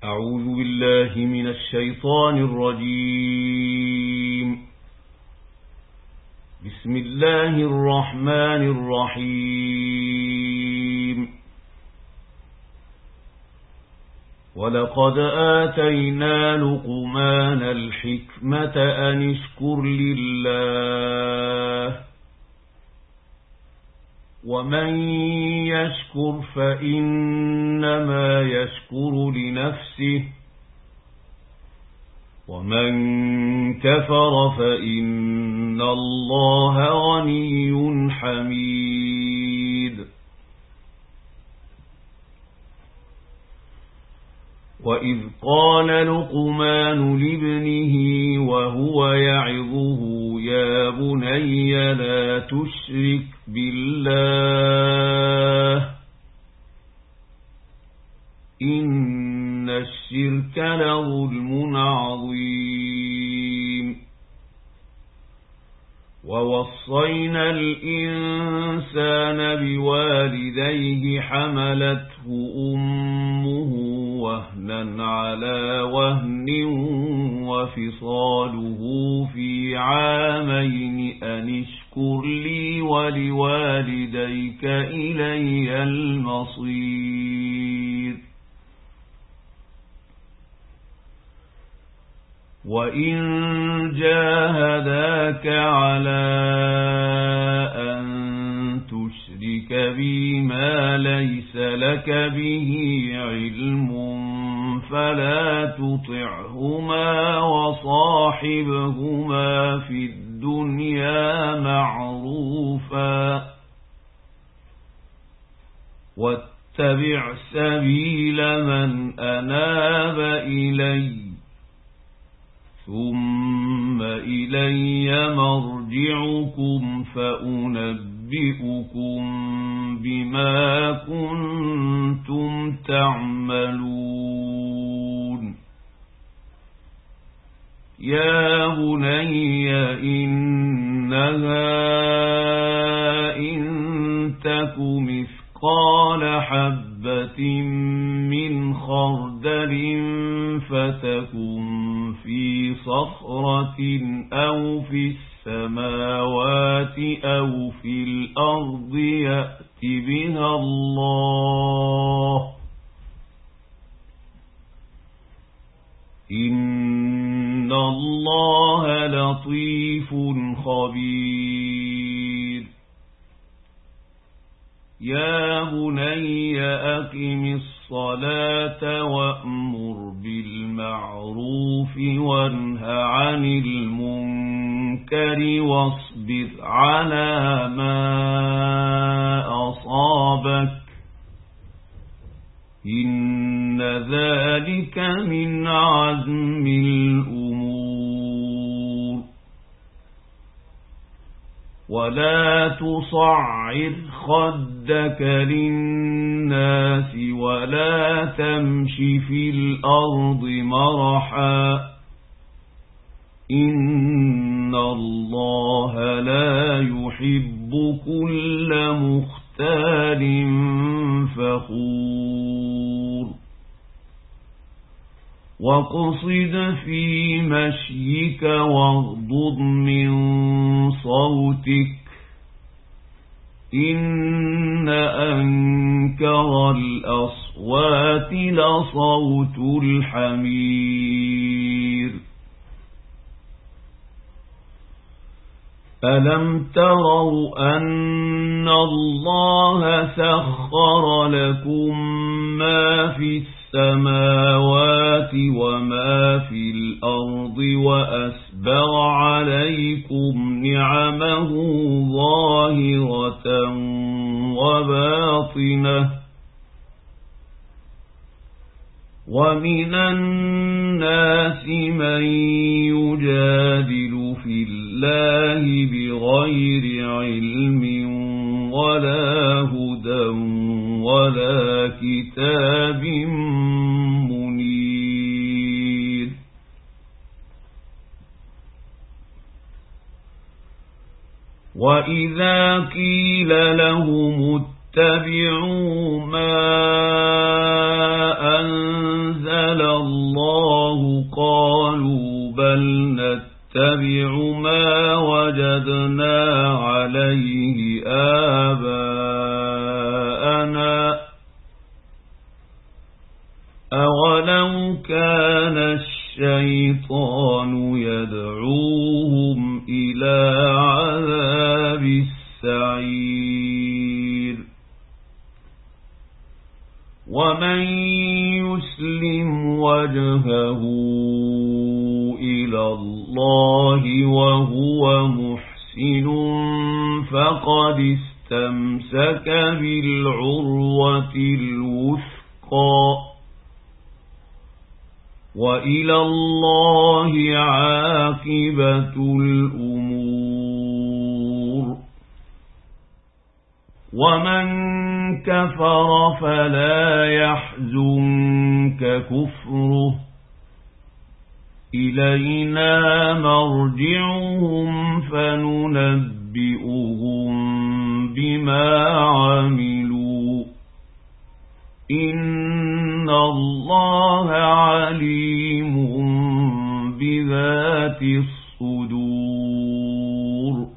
أعوذ بالله من الشيطان الرجيم. بسم الله الرحمن الرحيم. ولقد آتينا لقمان الحكمة أن اشكر لله ومن يشكر فإنما يشكر لنفسه ومن كفر فإن الله غني حميد. وإذ قال لقمان لابنه وهو يعظه يا بني لا تشرك بالله إن الشرك لظلم عظيم. ووصينا الإنسان بوالديه حملته أمه وهنا على وهن وفصاله في عامين أن اشكر لي ولوالديك إلي المصير. وإن جاهداك على أن تشرك بي ما ليس لك به علم فلا تطعهما وصاحبهما في الدنيا معروفا واتبع سبيل من أناب إلي ثم إلي مرجعكم فأنبئكم بما كنتم تعملون. يا بني إنها إن تك مثقال حبة من خردل فتكن في صخرة أو في السماوات أو في الأرض يأت بها الله إن الله لطيف خبير. يا بني أقم الصلاة وأمر بالمعروف وانه عن المنكر واصبر على ما أصابك إن ذلك من عزم الأمور. ولا تصعر خدك للناس ولا تمش في الأرض مرحا إن الله لا يحب كل مختال فخور. واقصد في مشيك واغضض من صوتك إن أنكر الأصوات لصوت الحمير. ألم تروا أن الله سخر لكم ما في السماوات وما في الأرض وأسبغ عليكم نعمه ظاهرة وباطنة ومن الناس من يجادل في الله بغير علم ولا هدى ولا كتاب منير. وإذا قيل لهم اتبعوا ما أنزل أنزل الله قالوا بل نتبع ما وجدنا عليه آباءنا أولو كان الشيطان يدعوهم إلى عذاب السعير ومن يسلم وجهه إلى الله وهو محسن فقد استمسك بالعروة الوثقى وإلى الله عاقبة الأمور ومن كفر فلا يحزنك كفره إلينا مرجعهم فننبئهم بما عملوا إن الله عليم بذات الصدور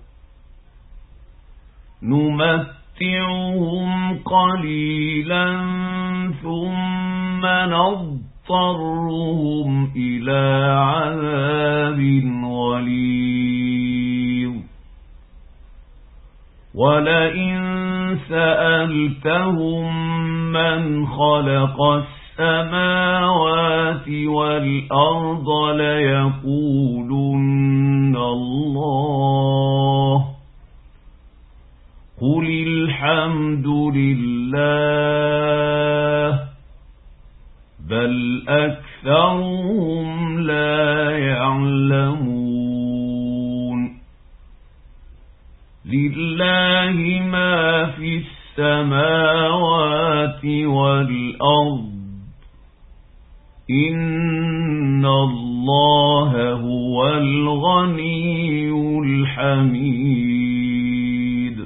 نمتعهم قليلا ثم نضطرهم إلى عذاب غليظ ولئن سألتهم من خلق السماوات والأرض ليقولن الله قل الحمد لله بل أكثرهم لا يعلمون لله ما في السماوات والأرض إن الله هو الغني الحميد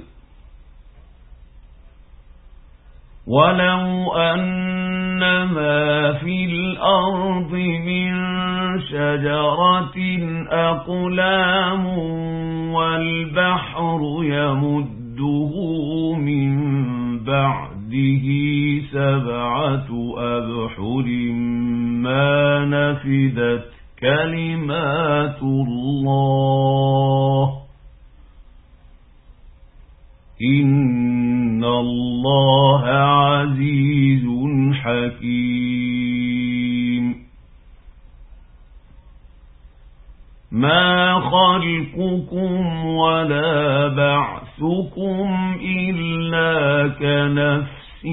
ولو أن ما في الأرض من شجرة أقلام والبحر يمده من بعده 7 أبحر ما نفدت كلمات الله إن الله عزيز حكيم ما خلقكم ولا بعثكم إلا كنفس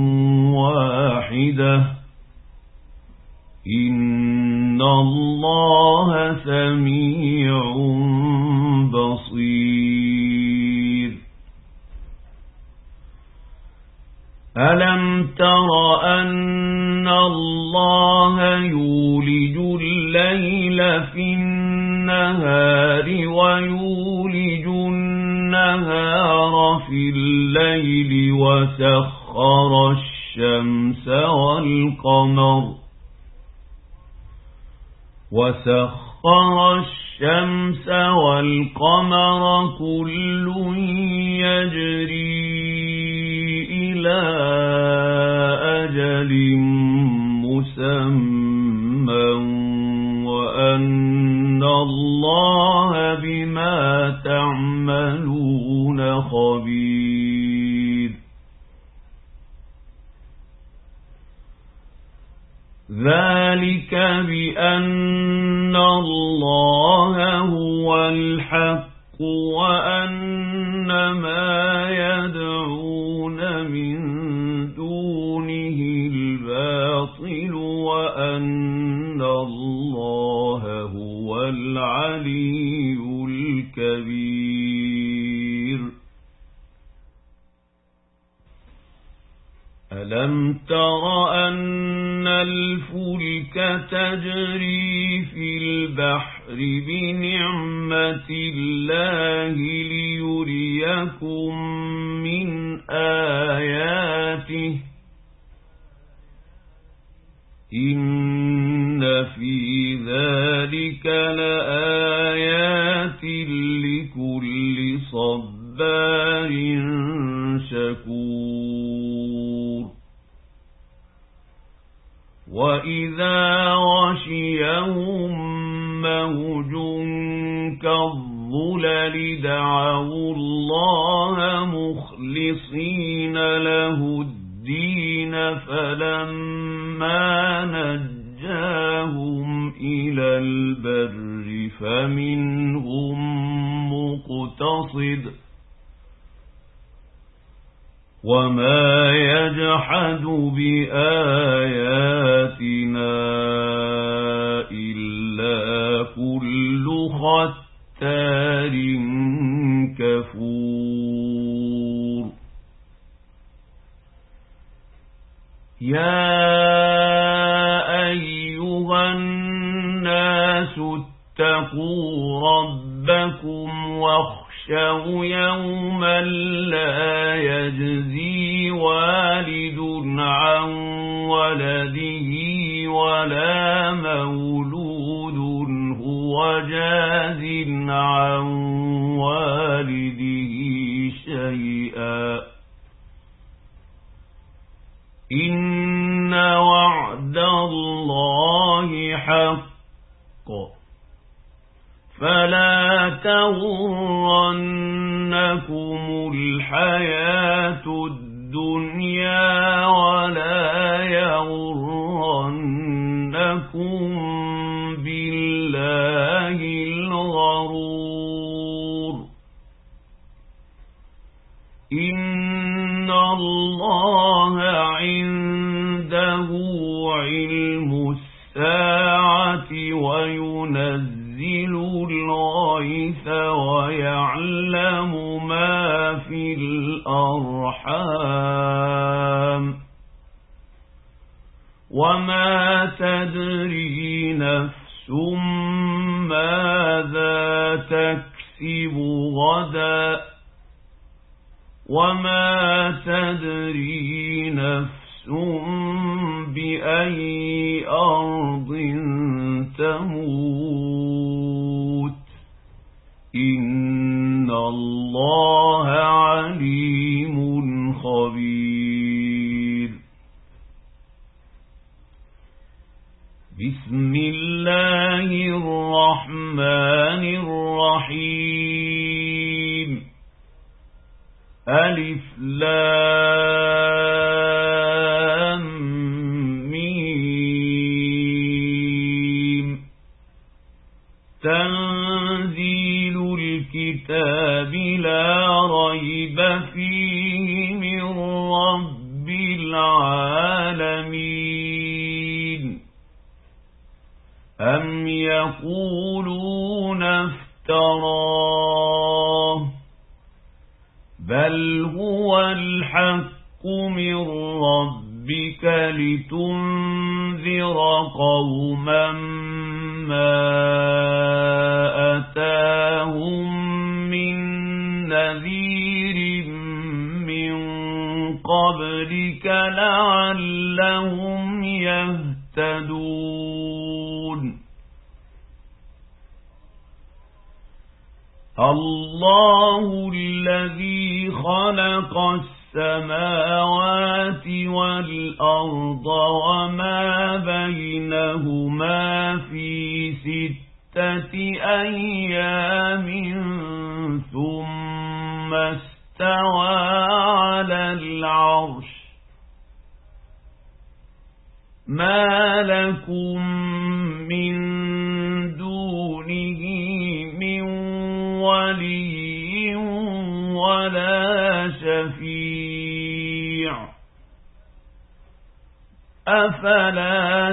واحدة إن الله سميع بصير ألم تر أن الله يولج الليل في النهار ويولج النهار في الليل وسخر الشمس والقمر كل يجري إلى أجل مسمى وأن الله بما تعملون خبير ذلك بأن الله هو الحق وأن ما يدعون من دونه الباطل وأن الله هو العلي الكبير ألم تر أن الفلك تجري في البحر بنعمة الله ليريكم من آياته إن في ذلك لآيات لكل صبار شكور وإذا غشيهم موج كالظلل دعوا الله مخلصين له الدين فلما نجاهم إلى البر فمنهم مقتصد وما يجحد بآياتنا إلا كل ختار كفور يا أيها الناس اتقوا ربكم واخشوا يوما لا يجزي والد عن ولده ولا مولود هو جاز عن والده شيئا إن وعد الله حق فلا تغرنكم الحياة الدنيا ولا يغرنكم بالله الغرور إن الله عنده علم الساعة وينزل الغيث ويعلم ما في الأرحام وما تدري نفس ماذا تكسب غدا وما تدري نفس بأي أرض تموت إن الله عليم خبير بسم الله الرحمن الرحيم ألف لام ميم تنزيل الكتاب لا ريب فيه من رب العالمين أم يقولون افتراه بل هو الحق من ربك لتنذر قوما ما أتاهم من نذير من قبلك لعلهم يهتدون الله الذي خلق السماوات والأرض وما بينهما في 6 أيام ثم استوى على العرش ما لكم من دونه من ولي ولا شفيع أفلا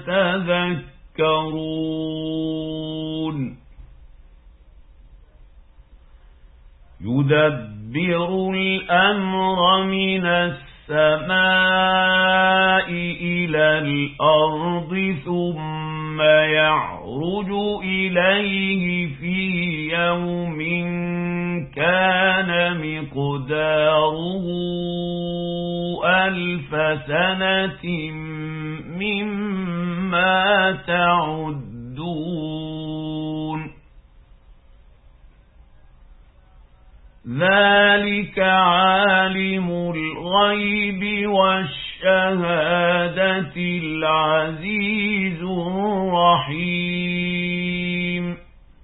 تتذكرون يدبر الأمر من السماء إلى الأرض ثم يعرج إليه في يوم كان مقداره 1000 سنة مما ما تعدون ذلك عالم الغيب والشهادة العزيز الرحيم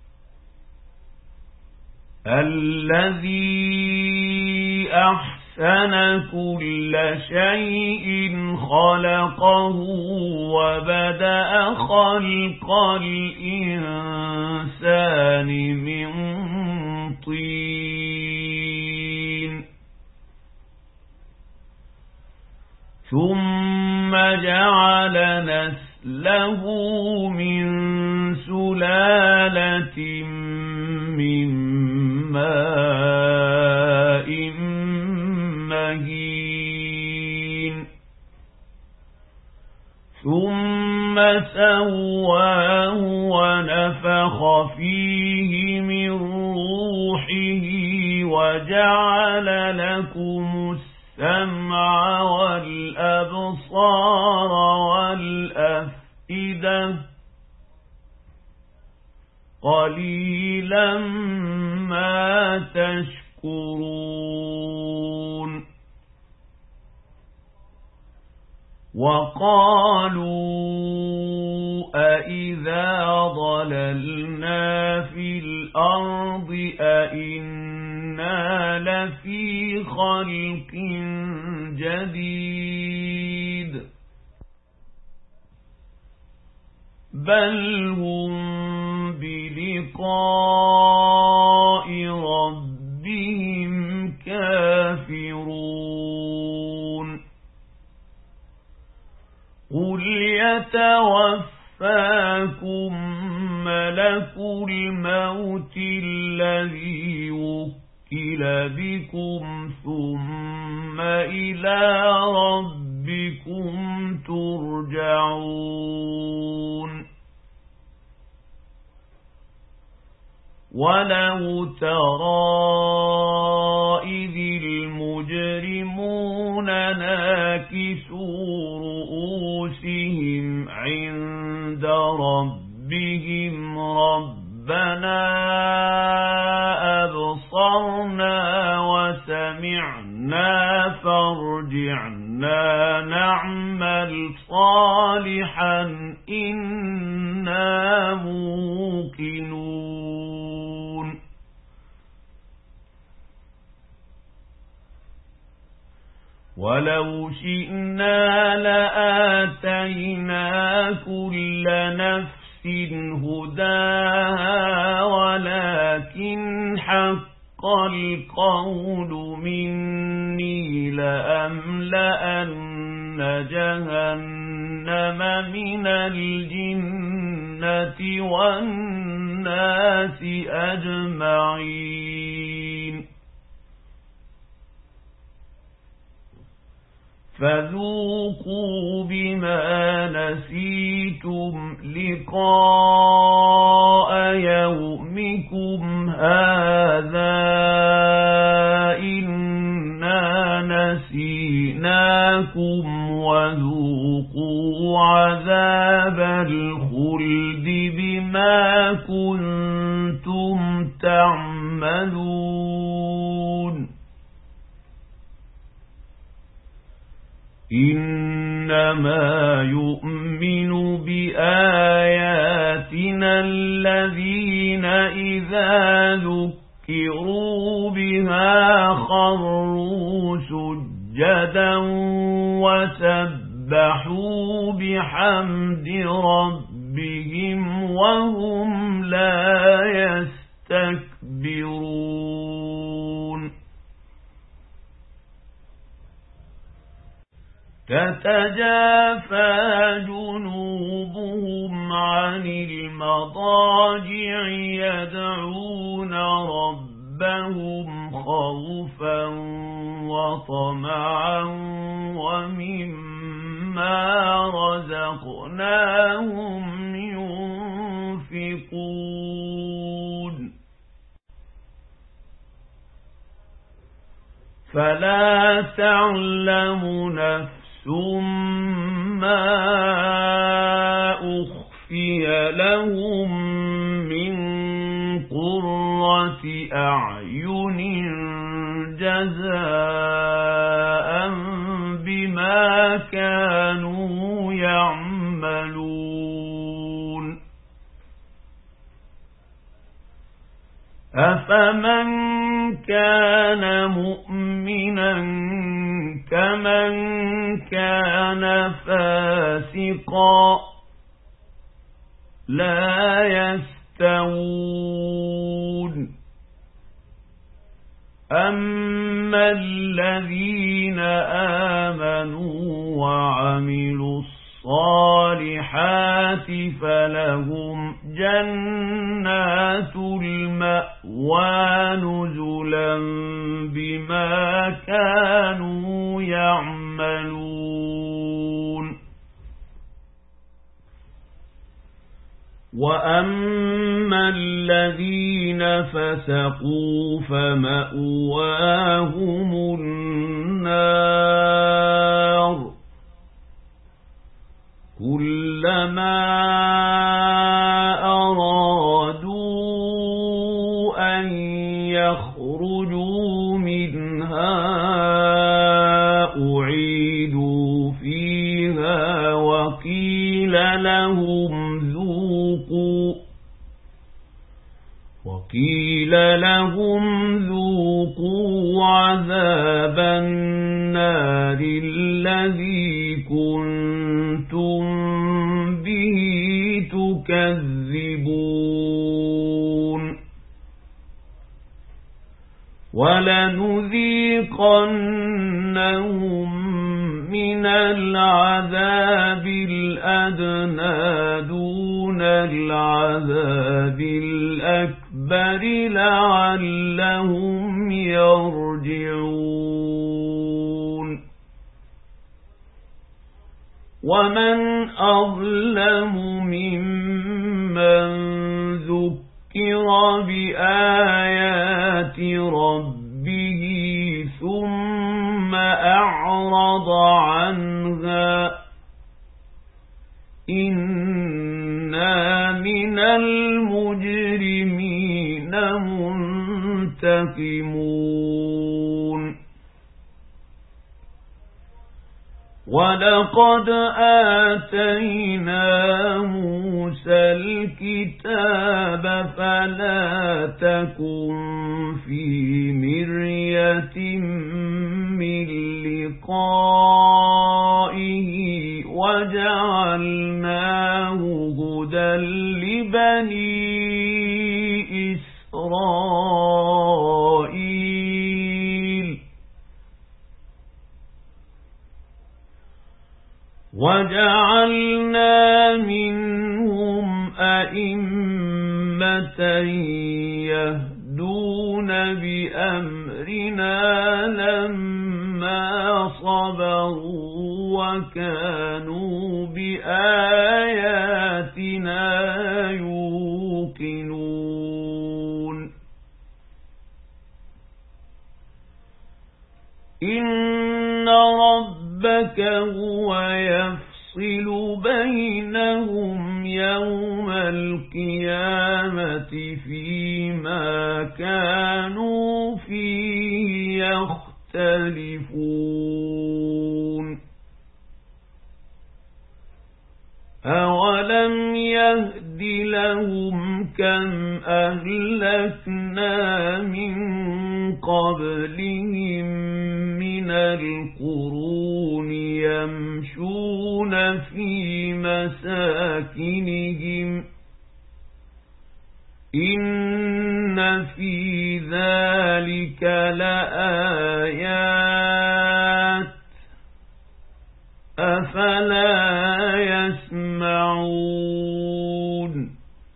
الذي أحسن كل شيء خلقه وبدأ خلق الإنسان من طين ثم جعل نسله من سلالة من ماء مهين ثم سواه ونفخ فيه من روحه وجعل لكم السمع والأبصار والأفئدة قليلا ما تشكرون وقالوا أإذا ضللنا في الأرض أإنا لفي خلق جديد بل هم بلقاء ربهم كافرون قل يتوفاكم ملك الموت الذي وكل بكم ثم إلى ربكم ترجعون ولو ترى إذ المجرمون ناكسوا رؤوسهم عند ربهم ربنا أبصرنا وسمعنا فارجعنا نعمل صالحا إنا موقنون ولو شئنا لآتينا كل نفس هداها ولكن حق القول مني لأملأن جهنم من الجنة والناس أجمعين فذوقوا بما نسيتم لقاء يومكم هذا إنا نسيناكم وذوقوا عذاب الخلد بما كنتم تعملون إنما يؤمن بآياتنا الذين إذا ذكروا بها خروا سجدا وسبحوا بحمد ربهم وهم لا يستكبرون تتجافى جنوبهم عن المضاجع يدعون ربهم خوفا وطمعا ومما رزقناهم ينفقون فلا تعلم نفس ما نُخْفِيَ لَهُم مِّن قُرَّةِ أَعْيُنٍ جَزَاءً بِمَا كَانُوا يَعْمَلُونَ أَفَمَن كَانَ مُؤْمِنًا كَمَن كَانَ فَاسِقًا لَا يَسْتَوُونَ أَمَّا الَّذِينَ آمَنُوا وَعَمِلُوا الصَّالِحَاتِ فَلَهُمْ جَنَّاتُ الْمَأْوَى نُزُلًا بِمَا كَانُوا يَعْمَلُونَ وَأَمَّا الَّذِينَ فَسَقُوا فَمَأْوَاهُمُ النَّارُ كُلَّمَا أَرَادُوا أَن يَخْرُجُوا مِنْهَا أُعِيدُوا فِيهَا وَقِيلَ لَهُمْ ذُوقُوا عَذَابَ النَّارِ الَّذِي كُنتُم بِهِ تُكَذِّبُونَ وَلَنُذِيقَنَّهُم مِّنَ الْعَذَابِ الْأَدْنَىٰ دُونَ الْعَذَابِ الْأَكْبَرِ لَعَلَّهُمْ يَرْجِعُونَ وَمَنْ أَظْلَمُ مِمَّن ذُكِّرَ بِآيَاتِ رَبِّهِ ثُمَّ أَعْرَضَ عَنْهَا إِنَّا مِنَ الْمُجْرِمِينَ مُنتَقِمُونَ وَلَقَدْ آتَيْنَا مُوسَى الْكِتَابَ فَلَا تَكُن فِي مِرْيَةٍ مِّن لِّقَائِهِ وَجَعَلْنَاهُ هُدًى لِّبَنِي إِسْرَائِيلَ وَجَعَلْنَا مِنْهُمْ أَئِمَّةً يَهْدُونَ بِأَمْرِنَا لَمَّا صَبَرُوا وَكَانُوا بِآيَاتِنَا يُوقِنُونَ إِنَّ رَبَّكَ هُوَ يَفْصِلُ بَيْنَهُمْ يَوْمَ الْقِيَامَةِ فِيمَا كَانُوا فِيهِ يَخْتَلِفُونَ أَوَلَمْ يَهْدِ لَهُمْ كَمْ أَهْلَكْنَا مِنْ قَبْلِهِمْ مِنَ الْقُرُونِ يَمْشُونَ فِي مَسَاكِنِهِمْ إِنَّ فِي ذَلِكَ لَآيَاتٍ أَفَلَا يَسْمَعُونَ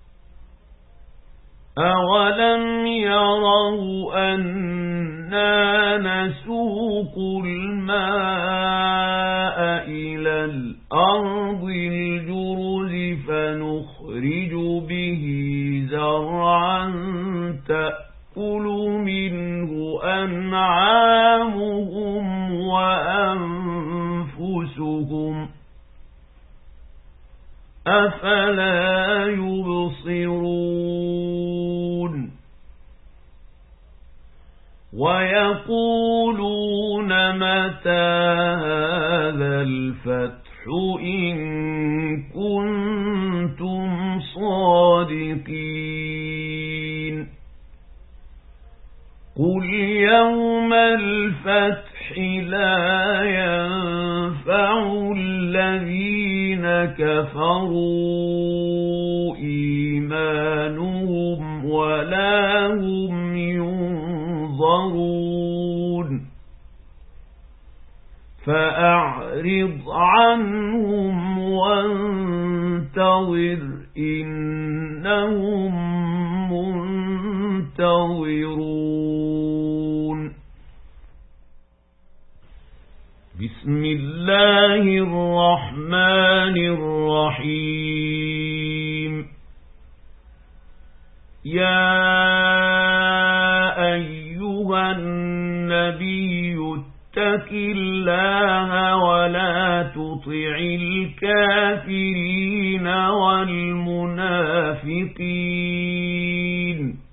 أَوَلَمْ يَرَوْا أَنَّا نَسُوقُ الْمَاءَ إِلَى الْأَرْضِ الْجُرُزِ فَنُخْرِجُ بِهِ زَرْعًا تَأْكُلُ مِنْهُ أَنْعَامُهُمْ وَأَنفُسُهُمْ أفلا يبصرون ويقولون متى هذا الفتح إن كنتم صادقين قل يوم الفتح لا ينفع الذين كفروا إيمانهم ولا هم ينظرون فأعرض عنهم وانتظر إنهم منتظرون بسم الله الرحمن الرحيم يا أيها النبي اتق الله ولا تطع الكافرين والمنافقين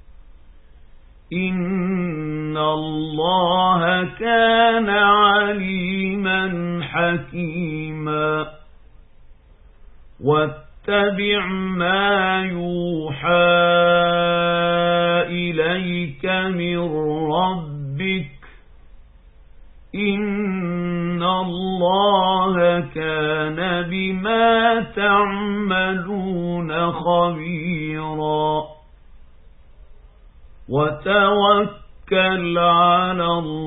إن الله كان عليما حكيما واتبع ما يوحى إليك من ربك إن الله كان بما تعملون خبيرا وتوكل على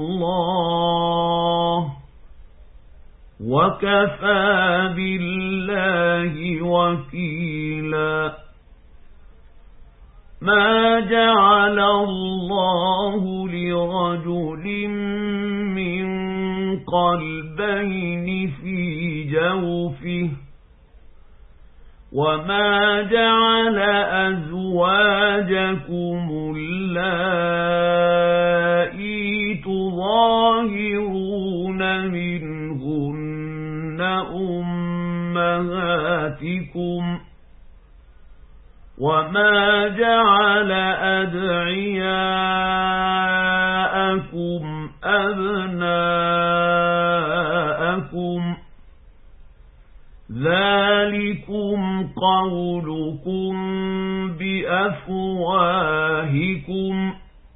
الله وكفى بالله وكيلا ما جعل الله لرجل من قلبين في جوفه وما جعل أزواجكم اللائي تظاهرون منهن أمهاتكم وما جعل أدعياءكم أبناءكم ذلكم قولكم بأفواهكم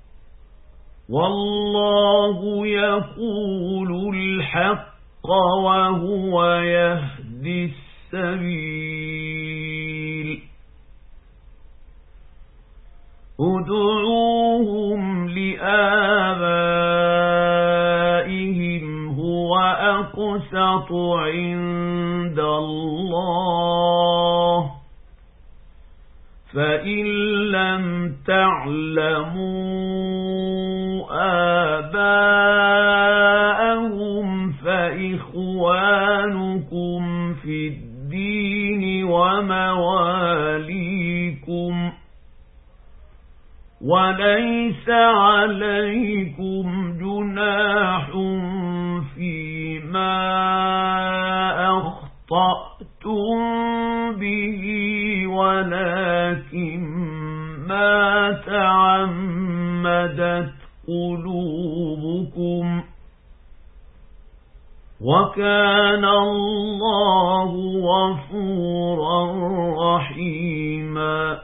والله يقول الحق وهو يهدي السبيل ادعوهم لآبائهم هو أقسط عند الله فإن لم تعلموا آباءهم فإخوانكم في الدين ومواليكم وليس عليكم جناح فيما أخطأتم به ولكن ما تعمدت قلوبكم وكان الله غفورا رحيما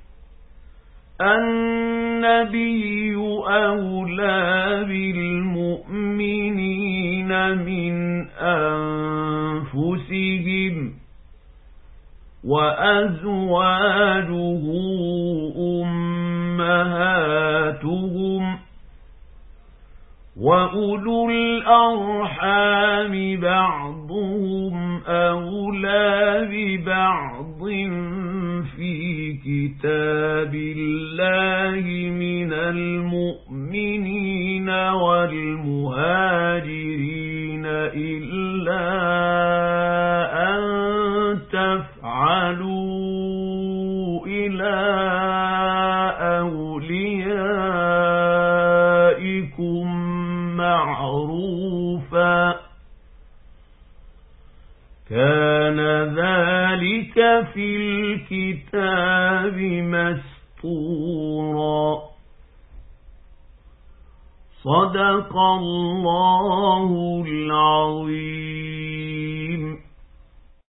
النبي أولى بالمؤمنين من أنفسهم وأزواجه أمهاتهم وأولو الأرحام بعضهم أولى ببعض في كتاب الله من المؤمنين والمهاجرين إلا أن تفعلوا إلى أوليائكم معروفا كان ذلك في الكتاب مسطورا. صدق الله العظيم.